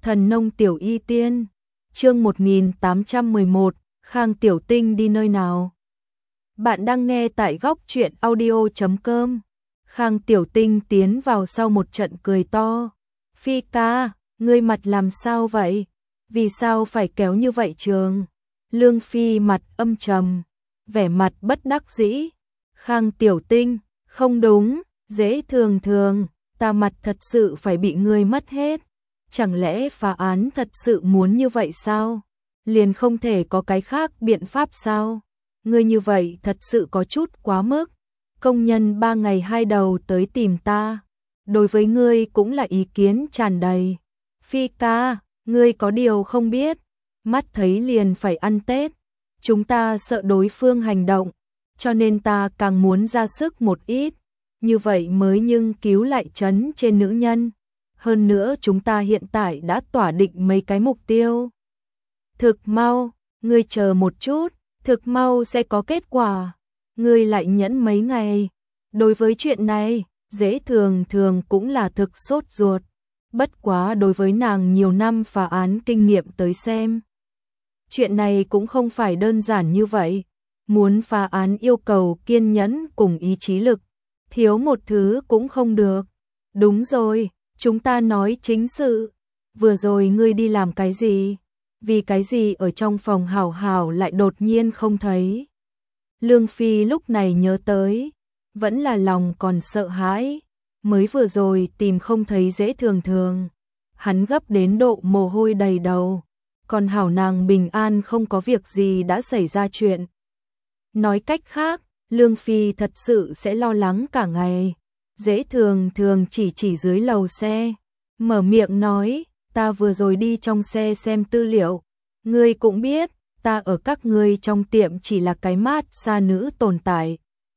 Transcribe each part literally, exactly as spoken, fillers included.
Thần nông tiểu y tiên, chương một nghìn tám trăm mười một, Khang Tiểu Tinh đi nơi nào? Bạn đang nghe tại góc truyện audio chấm com. Khang Tiểu Tinh tiến vào sau một trận cười to. Phi ca, ngươi mặt làm sao vậy? Vì sao phải kéo như vậy trường? Lương Phi mặt âm trầm, vẻ mặt bất đắc dĩ. Khang Tiểu Tinh, không đúng, dễ thường thường, ta mặt thật sự phải bị ngươi mất hết. Chẳng lẽ phá án thật sự muốn như vậy sao? Liền không thể có cái khác biện pháp sao? Ngươi như vậy thật sự có chút quá mức. Công nhân ba ngày hai đầu tới tìm ta. Đối với ngươi cũng là ý kiến tràn đầy. Phi ca, ngươi có điều không biết. Mắt thấy liền phải ăn Tết. Chúng ta sợ đối phương hành động. Cho nên ta càng muốn ra sức một ít. Như vậy mới nhưng cứu lại trấn trên nữ nhân. Hơn nữa chúng ta hiện tại đã tỏa định mấy cái mục tiêu. Thực mau, ngươi chờ một chút, thực mau sẽ có kết quả. Ngươi lại nhẫn mấy ngày. Đối với chuyện này, dễ thường thường cũng là thực sốt ruột. Bất quá đối với nàng nhiều năm phá án kinh nghiệm tới xem. Chuyện này cũng không phải đơn giản như vậy. Muốn phá án yêu cầu kiên nhẫn cùng ý chí lực. Thiếu một thứ cũng không được. Đúng rồi. Chúng ta nói chính sự. Vừa rồi ngươi đi làm cái gì? Vì cái gì ở trong phòng hảo hảo lại đột nhiên không thấy? Lương Phi lúc này nhớ tới. Vẫn là lòng còn sợ hãi. Mới vừa rồi tìm không thấy dễ thường thường. Hắn gấp đến độ mồ hôi đầy đầu. Còn hảo nàng bình an không có việc gì đã xảy ra chuyện. Nói cách khác, Lương Phi thật sự sẽ lo lắng cả ngày. Dễ thường thường chỉ chỉ dưới lầu xe, mở miệng nói, ta vừa rồi đi trong xe xem tư liệu, ngươi cũng biết, ta ở các ngươi trong tiệm chỉ là cái mát xa nữ tồn tại.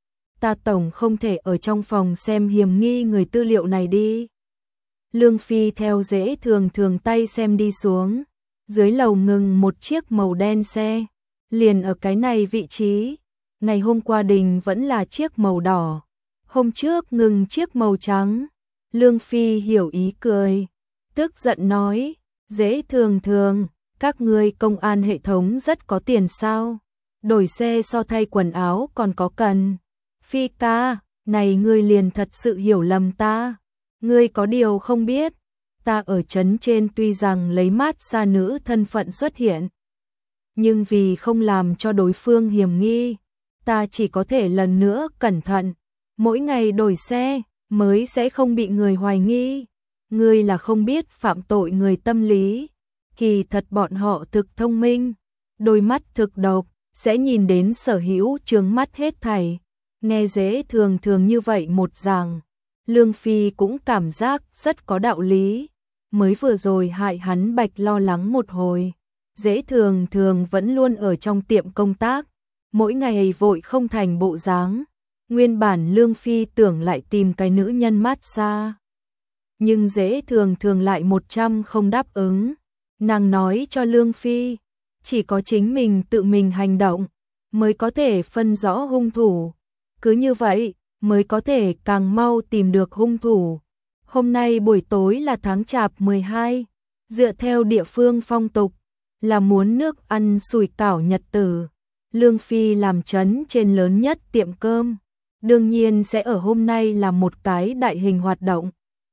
Ta tổng không thể ở trong phòng xem hiểm nghi người tư liệu này đi. Lương Phi theo dễ thường thường tay xem đi xuống, dưới lầu ngừng một chiếc màu đen xe, liền ở cái này vị trí, ngày hôm qua đình vẫn là chiếc màu đỏ. Hôm trước ngừng chiếc màu trắng, Lương Phi hiểu ý cười, tức giận nói, dễ thường thường, các ngươi công an hệ thống rất có tiền sao, đổi xe so thay quần áo còn có cần. Phi ca, này ngươi liền thật sự hiểu lầm ta, ngươi có điều không biết, ta ở trấn trên tuy rằng lấy mát xa nữ thân phận xuất hiện, nhưng vì không làm cho đối phương hiểm nghi, ta chỉ có thể lần nữa cẩn thận. Mỗi ngày đổi xe, mới sẽ không bị người hoài nghi. Ngươi là không biết phạm tội người tâm lý. Kỳ thật bọn họ thực thông minh. Đôi mắt thực độc, sẽ nhìn đến sở hữu chướng mắt hết thảy. Nghe dễ thường thường như vậy một rằng. Lương Phi cũng cảm giác rất có đạo lý. Mới vừa rồi hại hắn bạch lo lắng một hồi. Dễ thường thường vẫn luôn ở trong tiệm công tác. Mỗi ngày vội không thành bộ dáng. Nguyên bản Lương Phi tưởng lại tìm cái nữ nhân mát xa. Nhưng dễ thường thường lại một trăm không đáp ứng. Nàng nói cho Lương Phi, chỉ có chính mình tự mình hành động, mới có thể phân rõ hung thủ. Cứ như vậy, mới có thể càng mau tìm được hung thủ. Hôm nay buổi tối là tháng Chạp mười hai, dựa theo địa phương phong tục, là muốn nước ăn sủi cảo nhật tử. Lương Phi làm trấn trên lớn nhất tiệm cơm. Đương nhiên sẽ ở hôm nay là một cái đại hình hoạt động.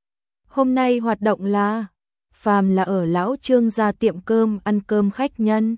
Hôm nay hoạt động là, phàm là ở lão Trương gia tiệm cơm ăn cơm khách nhân,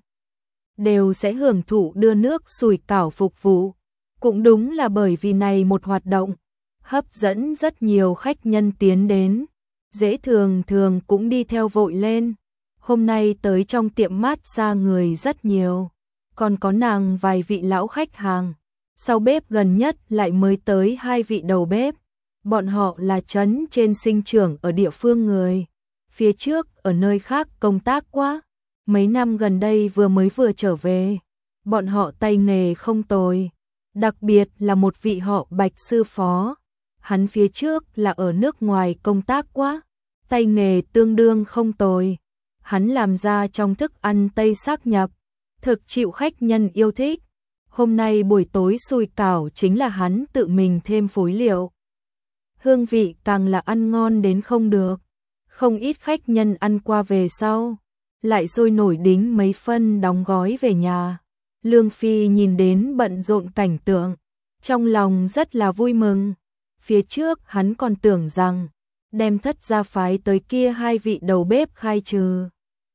đều sẽ hưởng thụ đưa nước sủi cảo phục vụ. Cũng đúng là bởi vì này một hoạt động, hấp dẫn rất nhiều khách nhân tiến đến. Dễ thường thường cũng đi theo vội lên. Hôm nay tới trong tiệm mát xa người rất nhiều. Còn có nàng vài vị lão khách hàng. Sau bếp gần nhất lại mới tới hai vị đầu bếp. Bọn họ là trấn trên sinh trưởng ở địa phương người. Phía trước ở nơi khác công tác quá. Mấy năm gần đây vừa mới vừa trở về. Bọn họ tay nghề không tồi. Đặc biệt là một vị họ Bạch sư phó. Hắn phía trước là ở nước ngoài công tác quá. Tay nghề tương đương không tồi. Hắn làm ra trong thức ăn Tây sắc nhập. Thực chịu khách nhân yêu thích. Hôm nay buổi tối sủi cảo chính là hắn tự mình thêm phối liệu. Hương vị càng là ăn ngon đến không được. Không ít khách nhân ăn qua về sau, lại sôi nổi đính mấy phân đóng gói về nhà. Lương Phi nhìn đến bận rộn cảnh tượng, trong lòng rất là vui mừng. Phía trước hắn còn tưởng rằng đem Thất gia phái tới kia hai vị đầu bếp khai trừ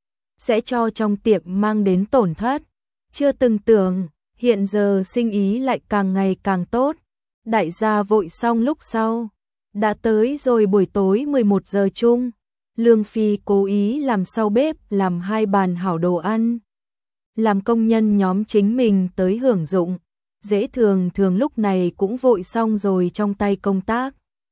sẽ cho trong tiệm mang đến tổn thất. Chưa từng tưởng, hiện giờ sinh ý lại càng ngày càng tốt. Đại gia vội xong lúc sau, đã tới rồi buổi tối mười một giờ chung. Lương Phi cố ý làm sau bếp làm hai bàn hảo đồ ăn, làm công nhân nhóm chính mình tới hưởng dụng. Dễ Thường Thường lúc này cũng vội xong rồi trong tay công tác.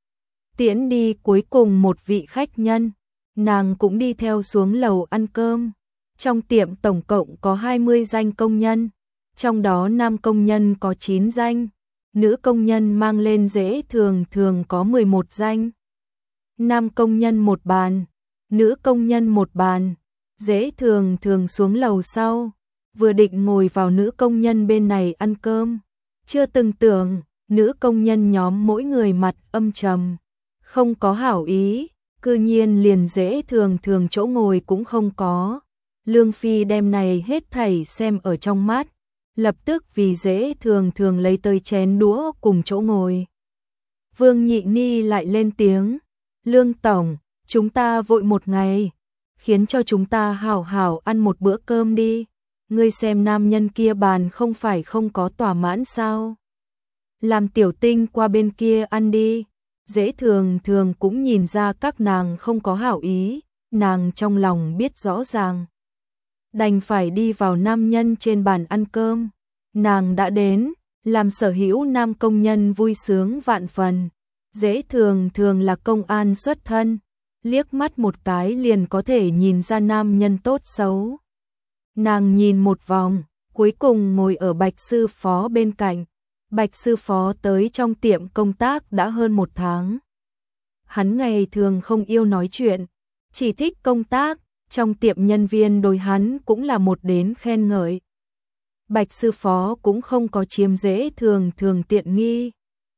Tiễn đi cuối cùng một vị khách nhân, nàng cũng đi theo xuống lầu ăn cơm. Trong tiệm tổng cộng có hai mươi danh công nhân, trong đó nam công nhân có chín danh, nữ công nhân mang lên Dễ Thường Thường có mười một danh. Nam công nhân một bàn, nữ công nhân một bàn. Dễ Thường Thường xuống lầu sau, vừa định ngồi vào nữ công nhân bên này ăn cơm, chưa từng tưởng, nữ công nhân nhóm mỗi người mặt âm trầm, không có hảo ý, cư nhiên liền Dễ Thường Thường chỗ ngồi cũng không có. Lương Phi đem này hết thảy xem ở trong mắt, lập tức vì Dễ Thường Thường lấy tới chén đũa cùng chỗ ngồi. Vương Nhị Ni lại lên tiếng, Lương Tổng, chúng ta vội một ngày, khiến cho chúng ta hảo hảo ăn một bữa cơm đi. Ngươi xem nam nhân kia bàn không phải không có thỏa mãn sao? Làm Tiểu Tinh qua bên kia ăn đi. Dễ Thường Thường cũng nhìn ra các nàng không có hảo ý, nàng trong lòng biết rõ ràng. Đành phải đi vào nam nhân trên bàn ăn cơm. Nàng đã đến, làm sở hữu nam công nhân vui sướng vạn phần. Dễ Thường Thường là công an xuất thân, liếc mắt một cái liền có thể nhìn ra nam nhân tốt xấu. Nàng nhìn một vòng, cuối cùng ngồi ở Bạch sư phó bên cạnh. Bạch sư phó tới trong tiệm công tác đã hơn một tháng. Hắn ngày thường không yêu nói chuyện, chỉ thích công tác, trong tiệm nhân viên đối hắn cũng là một đến khen ngợi. Bạch sư phó cũng không có chiếm Dễ Thường Thường tiện nghi,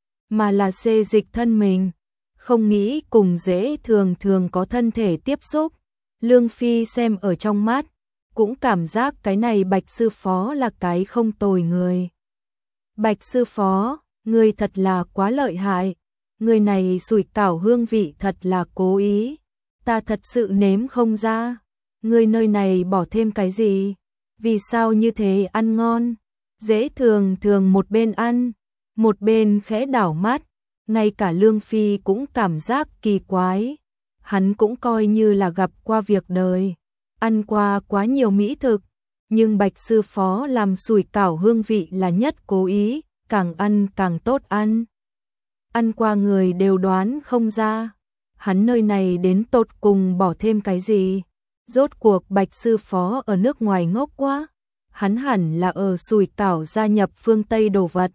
mà là xê dịch thân mình, không nghĩ cùng Dễ Thường Thường có thân thể tiếp xúc. Lương Phi xem ở trong mắt, cũng cảm giác cái này Bạch sư phó là cái không tồi người. Bạch sư phó, người thật là quá lợi hại, người này sủi cảo hương vị thật là cố ý, ta thật sự nếm không ra, người nơi này bỏ thêm cái gì, vì sao như thế ăn ngon. Dễ Thường Thường một bên ăn, một bên khẽ đảo mắt, ngay cả Lương Phi cũng cảm giác kỳ quái, hắn cũng coi như là gặp qua việc đời, ăn qua quá nhiều mỹ thực. Nhưng Bạch sư phó làm sủi cảo hương vị là nhất cố ý, càng ăn càng tốt ăn. Ăn qua người đều đoán không ra, hắn nơi này đến tột cùng bỏ thêm cái gì. Rốt cuộc Bạch sư phó ở nước ngoài ngốc quá, hắn hẳn là ở sủi cảo gia nhập phương Tây đồ vật,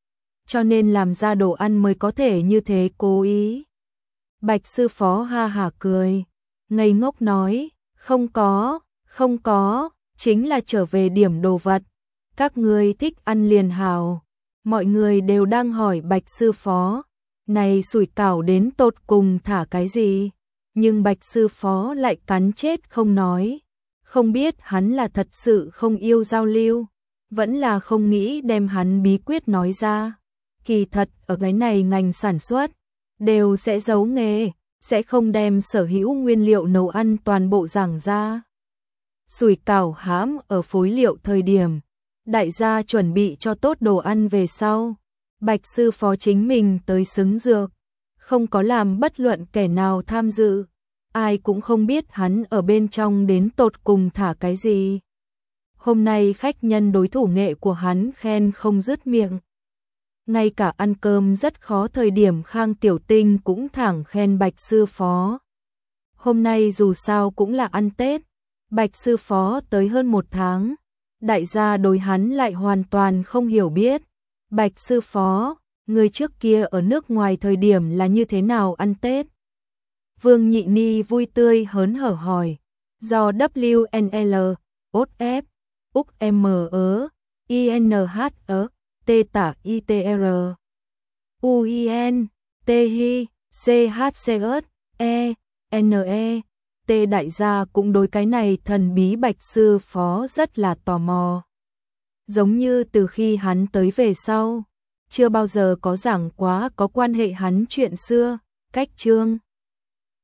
cho nên làm ra đồ ăn mới có thể như thế cố ý. Bạch sư phó ha hả cười, ngây ngốc nói, không có, không có. Chính là trở về điểm đồ vật, các ngươi thích ăn liền hào. Mọi người đều đang hỏi Bạch sư phó, này sủi cảo đến tột cùng thả cái gì, nhưng Bạch sư phó lại cắn chết không nói, không biết hắn là thật sự không yêu giao lưu, vẫn là không nghĩ đem hắn bí quyết nói ra. Kỳ thật ở cái này ngành sản xuất, đều sẽ giấu nghề, sẽ không đem sở hữu nguyên liệu nấu ăn toàn bộ giảng ra. Sủi cảo hãm ở phối liệu thời điểm, đại gia chuẩn bị cho tốt đồ ăn về sau, Bạch sư phó chính mình tới xứng dược, không có làm bất luận kẻ nào tham dự, ai cũng không biết hắn ở bên trong đến tột cùng thả cái gì. Hôm nay khách nhân đối thủ nghệ của hắn khen không dứt miệng. Ngay cả ăn cơm rất khó thời điểm Khang Tiểu Tinh cũng thẳng khen Bạch sư phó. Hôm nay dù sao cũng là ăn Tết, Bạch sư phó tới hơn một tháng, đại gia đối hắn lại hoàn toàn không hiểu biết. Bạch sư phó, người trước kia ở nước ngoài thời điểm là như thế nào ăn Tết? Vương Nhị Ni vui tươi hớn hở hỏi, do W N L, ốt F, Úc M ớ, I N H ớ, T tả I T R, U I N, T H, C H C ớt, E, N.E. T đại gia cũng đối cái này thần bí Bạch sư phó rất là tò mò. Giống như từ khi hắn tới về sau, chưa bao giờ có giảng quá có quan hệ hắn chuyện xưa, cách chương